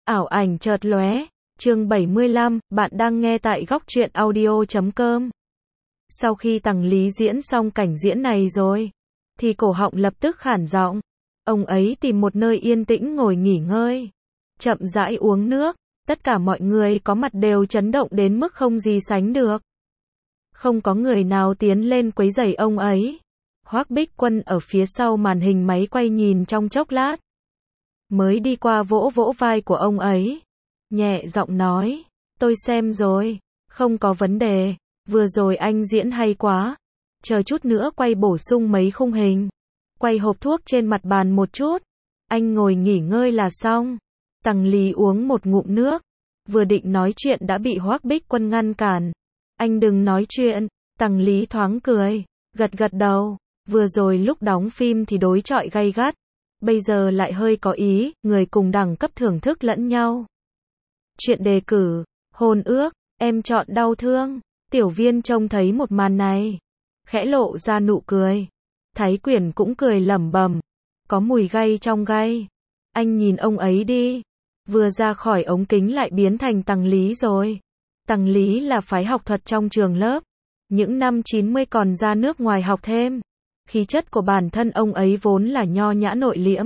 Ảo ảnh chợt lóe, chương 75, bạn đang nghe tại góc truyện audio.com. Sau khi Tằng Lý diễn xong cảnh diễn này rồi, thì cổ họng lập tức khản giọng. Ông ấy tìm một nơi yên tĩnh ngồi nghỉ ngơi, chậm rãi uống nước, tất cả mọi người có mặt đều chấn động đến mức không gì sánh được. Không có người nào tiến lên quấy rầy ông ấy. Hoắc Bích Quân ở phía sau màn hình máy quay nhìn trong chốc lát, mới đi qua vỗ vỗ vai của ông ấy, nhẹ giọng nói, tôi xem rồi, không có vấn đề, vừa rồi anh diễn hay quá, chờ chút nữa quay bổ sung mấy khung hình, quay hộp thuốc trên mặt bàn một chút, anh ngồi nghỉ ngơi là xong. Tằng Lý uống một ngụm nước, vừa định nói chuyện đã bị Hoắc Bích Quân ngăn cản. Anh đừng nói chuyện. Tằng Lý thoáng cười, gật gật đầu, vừa rồi lúc đóng phim thì đối chọi gay gắt, bây giờ lại hơi có ý, người cùng đẳng cấp thưởng thức lẫn nhau. Chuyện đề cử, hôn ước, em chọn đau thương. Tiểu Viên trông thấy một màn này, khẽ lộ ra nụ cười. Thái Quyển cũng cười lẩm bẩm, có mùi gay trong gay. Anh nhìn ông ấy đi, vừa ra khỏi ống kính lại biến thành Tằng Lý rồi. Tằng Lý là phái học thuật trong trường lớp, những năm 90 còn ra nước ngoài học thêm. Khí chất của bản thân ông ấy vốn là nho nhã nội liễm,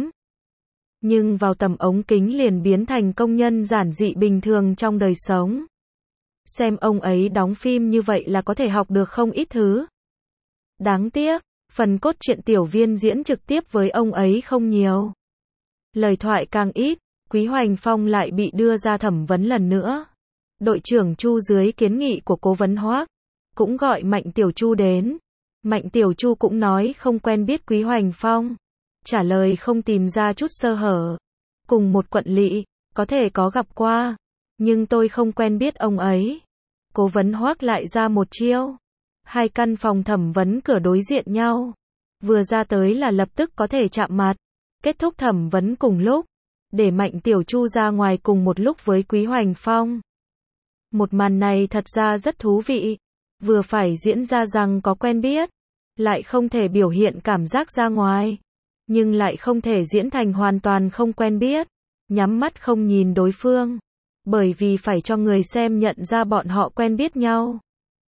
nhưng vào tầm ống kính liền biến thành công nhân giản dị bình thường trong đời sống. Xem ông ấy đóng phim như vậy là có thể học được không ít thứ. Đáng tiếc, phần cốt truyện Tiểu Viên diễn trực tiếp với ông ấy không nhiều. Lời thoại càng ít, Quý Hoành Phong lại bị đưa ra thẩm vấn lần nữa. Đội trưởng Chu dưới kiến nghị của cố vấn Hoắc, cũng gọi Mạnh Tiểu Chu đến. Mạnh Tiểu Chu cũng nói không quen biết Quý Hoành Phong, trả lời không tìm ra chút sơ hở. Cùng một quận lỵ, có thể có gặp qua, nhưng tôi không quen biết ông ấy. Cố vấn Hoắc lại ra một chiêu. Hai căn phòng thẩm vấn cửa đối diện nhau, vừa ra tới là lập tức có thể chạm mặt. Kết thúc thẩm vấn cùng lúc, để Mạnh Tiểu Chu ra ngoài cùng một lúc với Quý Hoành Phong. Một màn này thật ra rất thú vị, vừa phải diễn ra rằng có quen biết, lại không thể biểu hiện cảm giác ra ngoài, nhưng lại không thể diễn thành hoàn toàn không quen biết, nhắm mắt không nhìn đối phương, bởi vì phải cho người xem nhận ra bọn họ quen biết nhau.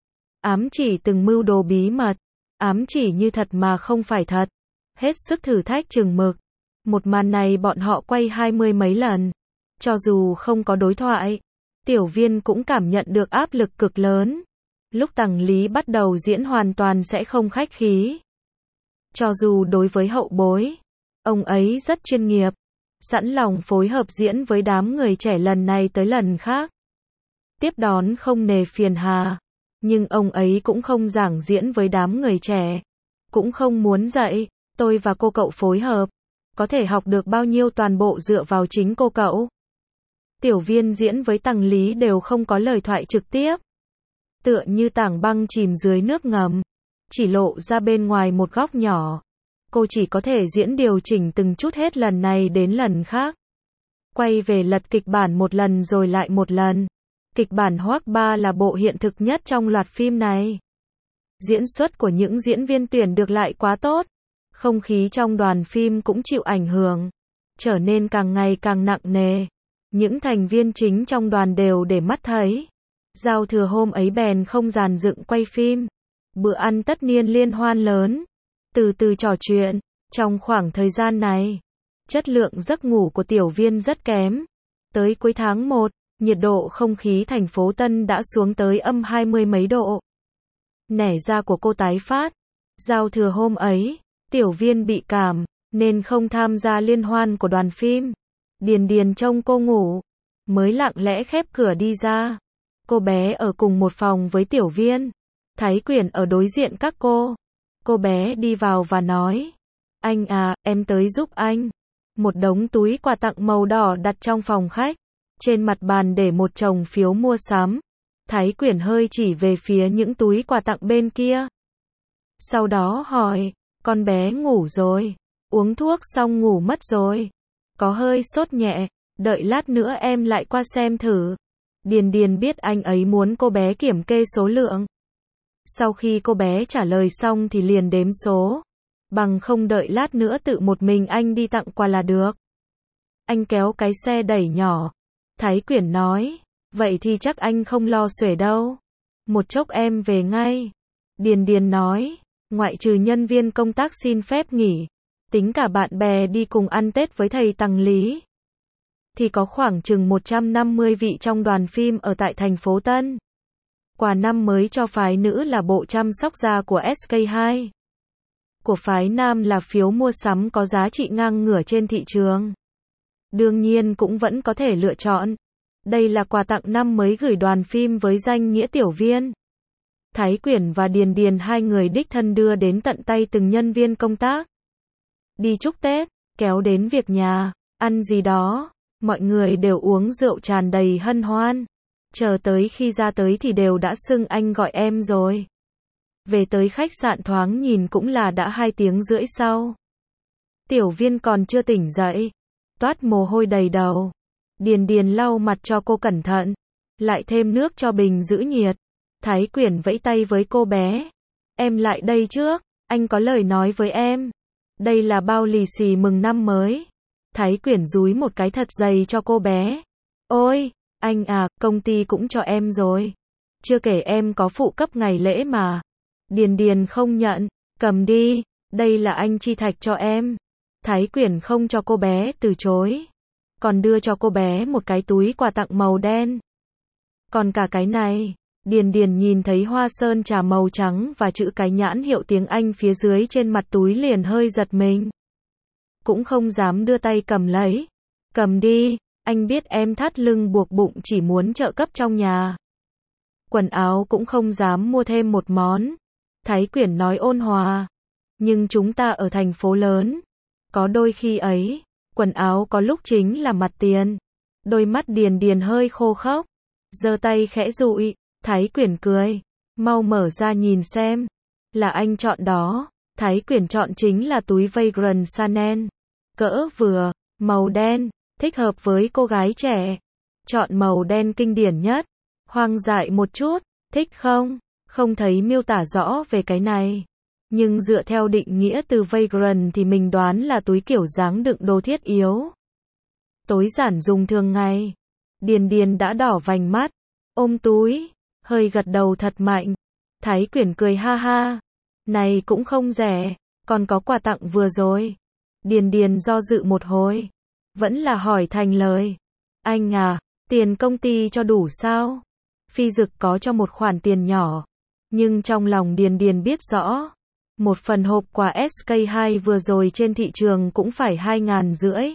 Ám chỉ từng mưu đồ bí mật, ám chỉ như thật mà không phải thật, hết sức thử thách chừng mực. Một màn này bọn họ quay 20 mấy lần, cho dù không có đối thoại, Tiểu Viên cũng cảm nhận được áp lực cực lớn. Lúc Tằng Lý bắt đầu diễn hoàn toàn sẽ không khách khí. Cho dù đối với hậu bối, ông ấy rất chuyên nghiệp, sẵn lòng phối hợp diễn với đám người trẻ lần này tới lần khác. Tiếp đón không nề phiền hà, nhưng ông ấy cũng không giảng diễn với đám người trẻ, cũng không muốn dạy, tôi và cô cậu phối hợp, có thể học được bao nhiêu toàn bộ dựa vào chính cô cậu. Tiểu Viên diễn với Tằng Lý đều không có lời thoại trực tiếp, tựa như tảng băng chìm dưới nước ngầm, chỉ lộ ra bên ngoài một góc nhỏ. Cô chỉ có thể diễn điều chỉnh từng chút hết lần này đến lần khác. Quay về lật kịch bản một lần rồi lại một lần. Kịch bản Hoắc Ba là bộ hiện thực nhất trong loạt phim này. Diễn xuất của những diễn viên tuyển được lại quá tốt. Không khí trong đoàn phim cũng chịu ảnh hưởng, trở nên càng ngày càng nặng nề. Những thành viên chính trong đoàn đều để mắt thấy. Giao thừa hôm ấy bèn không dàn dựng quay phim. Bữa ăn tất niên liên hoan lớn. Từ từ trò chuyện. Trong khoảng thời gian này, chất lượng giấc ngủ của Tiểu Viên rất kém. Tới cuối tháng 1, nhiệt độ không khí thành phố Tân đã xuống tới âm 20 mấy độ. Nẻ da của cô tái phát. Giao thừa hôm ấy, Tiểu Viên bị cảm, nên không tham gia liên hoan của đoàn phim. Điền Điền trông cô ngủ, mới lặng lẽ khép cửa đi ra. Cô bé ở cùng một phòng với Tiểu Viên. Thái Quyển ở đối diện các cô. Cô bé đi vào và nói, anh à, em tới giúp anh. Một đống túi quà tặng màu đỏ đặt trong phòng khách. Trên mặt bàn để một chồng phiếu mua sắm. Thái Quyển hơi chỉ về phía những túi quà tặng bên kia. Sau đó hỏi, con bé ngủ rồi, uống thuốc xong ngủ mất rồi. Có hơi sốt nhẹ, đợi lát nữa em lại qua xem thử. Điền Điền biết anh ấy muốn cô bé kiểm kê số lượng. Sau khi cô bé trả lời xong thì liền đếm số. Bằng không đợi lát nữa tự một mình anh đi tặng quà là được. Anh kéo cái xe đẩy nhỏ, Thái Quyển nói, vậy thì chắc anh không lo xuể đâu. Một chốc em về ngay. Điền Điền nói, ngoại trừ nhân viên công tác xin phép nghỉ, tính cả bạn bè đi cùng ăn Tết với thầy Tằng Lý, thì có khoảng chừng 150 vị trong đoàn phim ở tại thành phố Tân. Quà năm mới cho phái nữ là bộ chăm sóc da của SK2. Của phái nam là phiếu mua sắm có giá trị ngang ngửa trên thị trường. Đương nhiên cũng vẫn có thể lựa chọn. Đây là quà tặng năm mới gửi đoàn phim với danh nghĩa tiểu viên. Thái Quyển và Điền Điền hai người đích thân đưa đến tận tay từng nhân viên công tác. Đi chúc Tết, kéo đến việc nhà, ăn gì đó, mọi người đều uống rượu tràn đầy hân hoan. Chờ tới khi ra tới thì đều đã xưng anh gọi em rồi. Về tới khách sạn thoáng nhìn cũng là đã 2 tiếng rưỡi sau. Tiểu viên còn chưa tỉnh dậy, toát mồ hôi đầy đầu. Điền Điền lau mặt cho cô cẩn thận, lại thêm nước cho bình giữ nhiệt. Thái Quyển vẫy tay với cô bé. Em lại đây trước, anh có lời nói với em. Đây là bao lì xì mừng năm mới. Thái Quyển dúi một cái thật dày cho cô bé. Ôi, anh à, công ty cũng cho em rồi. Chưa kể em có phụ cấp ngày lễ mà. Điền Điền không nhận, cầm đi, đây là anh chi thạch cho em. Thái Quyển không cho cô bé từ chối, còn đưa cho cô bé một cái túi quà tặng màu đen. Còn cả cái này, Điền Điền nhìn thấy hoa sơn trà màu trắng và chữ cái nhãn hiệu tiếng Anh phía dưới trên mặt túi liền hơi giật mình. Cũng không dám đưa tay cầm lấy. Cầm đi, anh biết em thắt lưng buộc bụng chỉ muốn trợ cấp trong nhà. Quần áo cũng không dám mua thêm một món. Thái Quyển nói ôn hòa. Nhưng chúng ta ở thành phố lớn. Có đôi khi ấy, quần áo có lúc chính là mặt tiền. Đôi mắt Điền Điền hơi khô khốc. Giơ tay khẽ dụi. Thái Quyển cười. Mau mở ra nhìn xem. Là anh chọn đó. Thái Quyển chọn chính là túi Vagrant Chanel. Cỡ vừa, màu đen, thích hợp với cô gái trẻ. Chọn màu đen kinh điển nhất. Hoang dại một chút, thích không? Không thấy miêu tả rõ về cái này. Nhưng dựa theo định nghĩa từ Vagrant thì mình đoán là túi kiểu dáng đựng đồ thiết yếu. Tối giản dùng thường ngày. Điền Điền đã đỏ vành mắt. Ôm túi, hơi gật đầu thật mạnh. Thái Quyển cười ha ha. Này cũng không rẻ, còn có quà tặng vừa rồi. Điền Điền do dự một hồi. Vẫn là hỏi thành lời. Anh à, tiền công ty cho đủ sao? Phi Dực có cho một khoản tiền nhỏ. Nhưng trong lòng Điền Điền biết rõ. Một phần hộp quà SK2 vừa rồi trên thị trường cũng phải 2.500.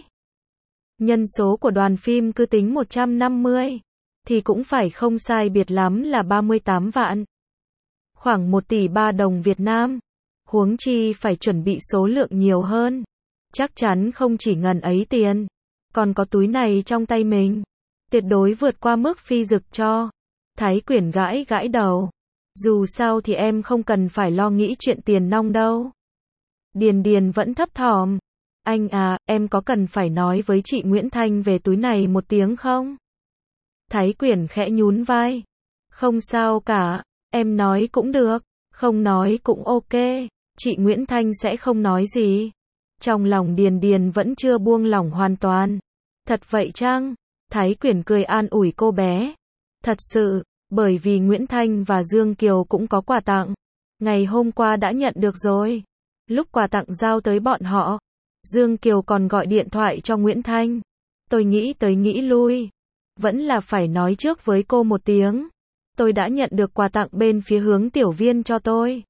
Nhân số của đoàn phim cứ tính 150. Thì cũng phải không sai biệt lắm là 38 vạn. Khoảng 1 tỷ 3 đồng Việt Nam. Huống chi phải chuẩn bị số lượng nhiều hơn. Chắc chắn không chỉ ngần ấy tiền. Còn có túi này trong tay mình. Tuyệt đối vượt qua mức Phi Dực cho. Thái Quyển gãi gãi đầu. Dù sao thì em không cần phải lo nghĩ chuyện tiền nong đâu. Điền Điền vẫn thấp thỏm. Anh à, em có cần phải nói với chị Nguyễn Thanh về túi này một tiếng không? Thái Quyển khẽ nhún vai. Không sao cả, em nói cũng được, không nói cũng ok, chị Nguyễn Thanh sẽ không nói gì. Trong lòng Điền Điền vẫn chưa buông lỏng hoàn toàn. Thật vậy chăng? Thái Quyển cười an ủi cô bé. Thật sự, bởi vì Nguyễn Thanh và Dương Kiều cũng có quà tặng. Ngày hôm qua đã nhận được rồi. Lúc quà tặng giao tới bọn họ, Dương Kiều còn gọi điện thoại cho Nguyễn Thanh. Tôi nghĩ tới nghĩ lui. Vẫn là phải nói trước với cô một tiếng. Tôi đã nhận được quà tặng bên phía hướng tiểu viên cho tôi.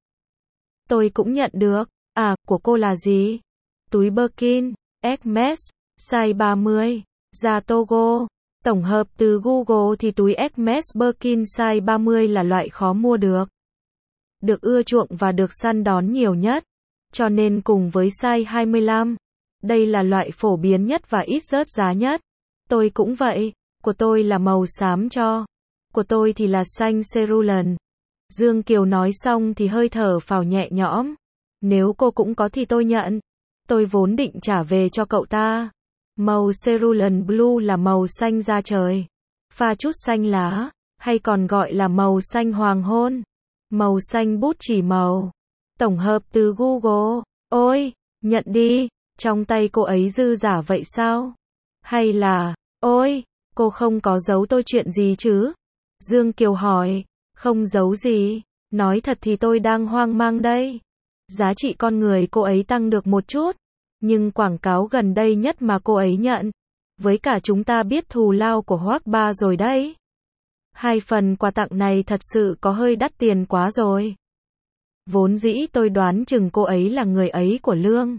Tôi cũng nhận được. À, của cô là gì? Túi Birkin, Hermes, size 30, da Togo. Tổng hợp từ Google thì túi Hermes Birkin size 30 là loại khó mua được. Được ưa chuộng và được săn đón nhiều nhất. Cho nên cùng với size 25, đây là loại phổ biến nhất và ít rớt giá nhất. Tôi cũng vậy. Của tôi là màu xám cho. Của tôi thì là xanh cerulean. Dương Kiều nói xong thì hơi thở phào nhẹ nhõm. Nếu cô cũng có thì tôi nhận. Tôi vốn định trả về cho cậu ta. Màu cerulean blue là màu xanh da trời. Pha chút xanh lá, hay còn gọi là màu xanh hoàng hôn. Màu xanh bút chỉ màu. Tổng hợp từ Google. Ôi, nhận đi. Trong tay cô ấy dư giả vậy sao? Hay là, ôi, Cô không có giấu tôi chuyện gì chứ? Dương Kiều hỏi. Không giấu gì. Nói thật thì tôi đang hoang mang đây. Giá trị con người cô ấy tăng được một chút. Nhưng quảng cáo gần đây nhất mà cô ấy nhận. Với cả chúng ta biết thù lao của Hoác Ba rồi đấy. 2 phần quà tặng này thật sự có hơi đắt tiền quá rồi. Vốn dĩ tôi đoán chừng cô ấy là người ấy của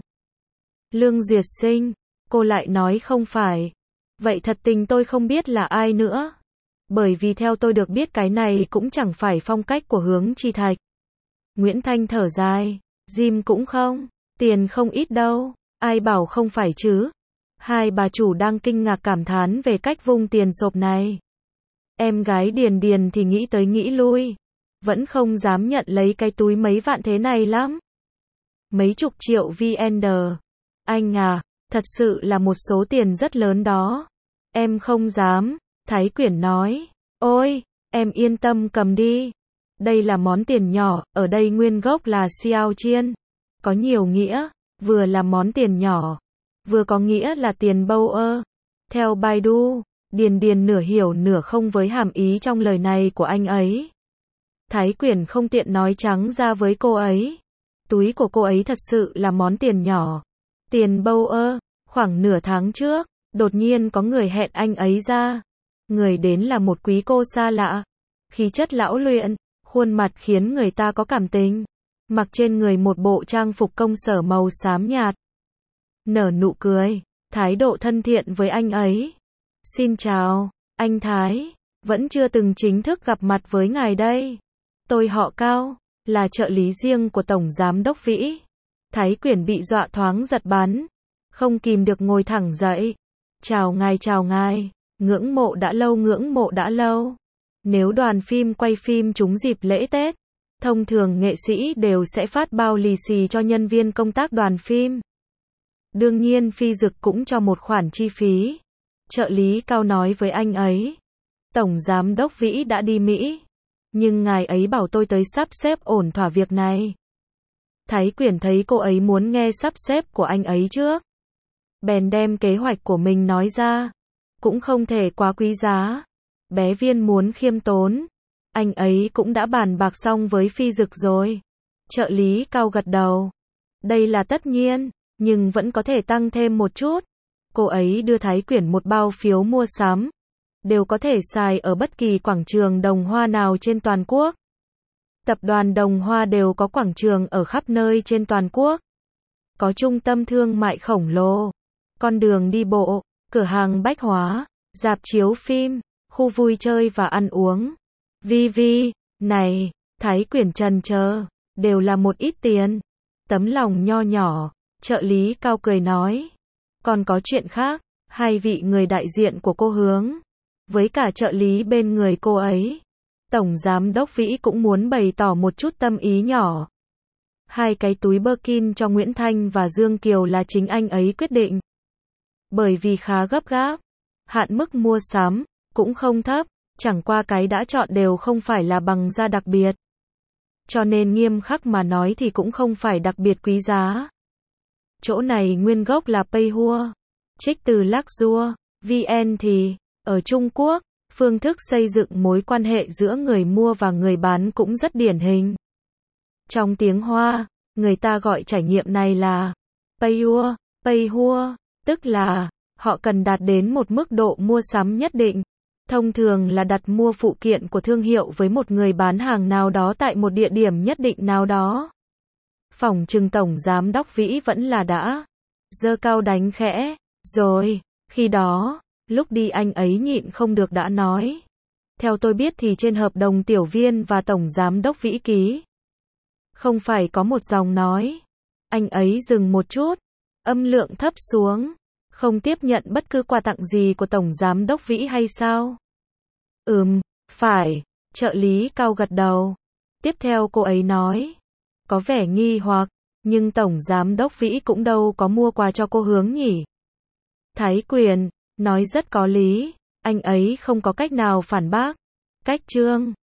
Lương Duyệt Sinh. Cô lại nói không phải. Vậy thật tình tôi không biết là ai nữa. Bởi vì theo tôi được biết cái này cũng chẳng phải phong cách của Hướng Chi Thạch. Nguyễn Thanh thở dài. Jim cũng không. Tiền không ít đâu. Ai bảo không phải chứ. Hai bà chủ đang kinh ngạc cảm thán về cách vung tiền sộp này. Em gái Điền Điền thì nghĩ tới nghĩ lui. Vẫn không dám nhận lấy cái túi mấy vạn thế này lắm. Mấy chục triệu VN. Anh à, thật sự là một số tiền rất lớn đó. Em không dám. Thái Quyển nói. Ôi, em yên tâm cầm đi. Đây là món tiền nhỏ, ở đây nguyên gốc là Xiao Chiên. Có nhiều nghĩa, vừa là món tiền nhỏ, vừa có nghĩa là tiền bâu ơ. Theo Baidu, Điền Điền nửa hiểu nửa không với hàm ý trong lời này của anh ấy. Thái Quyển không tiện nói trắng ra với cô ấy. Túi của cô ấy thật sự là món tiền nhỏ. Tiền bâu ơ, khoảng nửa tháng trước, đột nhiên có người hẹn anh ấy ra. Người đến là một quý cô xa lạ. Khí chất lão luyện, khuôn mặt khiến người ta có cảm tình. Mặc trên người một bộ trang phục công sở màu xám nhạt. Nở nụ cười, thái độ thân thiện với anh ấy. Xin chào, anh Thái, vẫn chưa từng chính thức gặp mặt với ngài đây. Tôi họ Cao, là trợ lý riêng của Tổng Giám Đốc Vĩ. Thái Quyển bị dọa thoáng giật bắn, không kìm được ngồi thẳng dậy. Chào ngài, ngưỡng mộ đã lâu. Nếu đoàn phim quay phim trúng dịp lễ Tết, thông thường nghệ sĩ đều sẽ phát bao lì xì cho nhân viên công tác đoàn phim. Đương nhiên Phi Dực cũng cho một khoản chi phí. Trợ lý Cao nói với anh ấy. Tổng Giám Đốc Vĩ đã đi Mỹ. Nhưng ngài ấy bảo tôi tới sắp xếp ổn thỏa việc này. Thái Quyển thấy cô ấy muốn nghe sắp xếp của anh ấy trước. Bèn đem kế hoạch của mình nói ra. Cũng không thể quá quý giá. Bé Viên muốn khiêm tốn. Anh ấy cũng đã bàn bạc xong với Phi Dực rồi. Trợ lý Cao gật đầu. Đây là tất nhiên, nhưng vẫn có thể tăng thêm một chút. Cô ấy đưa Thái Quyển một bao phiếu mua sắm. Đều có thể xài ở bất kỳ quảng trường Đồng Hoa nào trên toàn quốc. Tập đoàn Đồng Hoa đều có quảng trường ở khắp nơi trên toàn quốc. Có trung tâm thương mại khổng lồ, con đường đi bộ, cửa hàng bách hóa, rạp chiếu phim, khu vui chơi và ăn uống. Này, Thái Quyển trần chờ, đều là một ít tiền. Tấm lòng nho nhỏ, trợ lý Cao cười nói. Còn có chuyện khác, hai vị người đại diện của cô Hướng, với cả trợ lý bên người cô ấy. Tổng Giám Đốc Vĩ cũng muốn bày tỏ một chút tâm ý nhỏ. 2 cái túi Birkin cho Nguyễn Thanh và Dương Kiều là chính anh ấy quyết định. Bởi vì khá gấp gáp, hạn mức mua sắm cũng không thấp, chẳng qua cái đã chọn đều không phải là bằng da đặc biệt. Cho nên nghiêm khắc mà nói thì cũng không phải đặc biệt quý giá. Chỗ này nguyên gốc là Peihua, trích từ Luxua, VN thì, ở Trung Quốc, phương thức xây dựng mối quan hệ giữa người mua và người bán cũng rất điển hình. Trong tiếng Hoa, người ta gọi trải nghiệm này là Peihua, tức là họ cần đạt đến một mức độ mua sắm nhất định. Thông thường là đặt mua phụ kiện của thương hiệu với một người bán hàng nào đó tại một địa điểm nhất định nào đó. Phỏng chừng Tổng Giám Đốc Vĩ vẫn là đã giơ cao đánh khẽ, rồi, khi đó, lúc đi anh ấy nhịn không được đã nói. Theo tôi biết thì trên hợp đồng Tiểu Viên và Tổng Giám Đốc Vĩ ký, không phải có một dòng nói. Anh ấy dừng một chút, âm lượng thấp xuống, không tiếp nhận bất cứ quà tặng gì của Tổng Giám Đốc Vĩ hay sao? Phải, trợ lý Cao gật đầu. Tiếp theo cô ấy nói, có vẻ nghi hoặc, nhưng Tổng Giám Đốc Vĩ cũng đâu có mua quà cho cô Hướng nhỉ? Thái Quyển nói rất có lý, anh ấy không có cách nào phản bác. Cách chương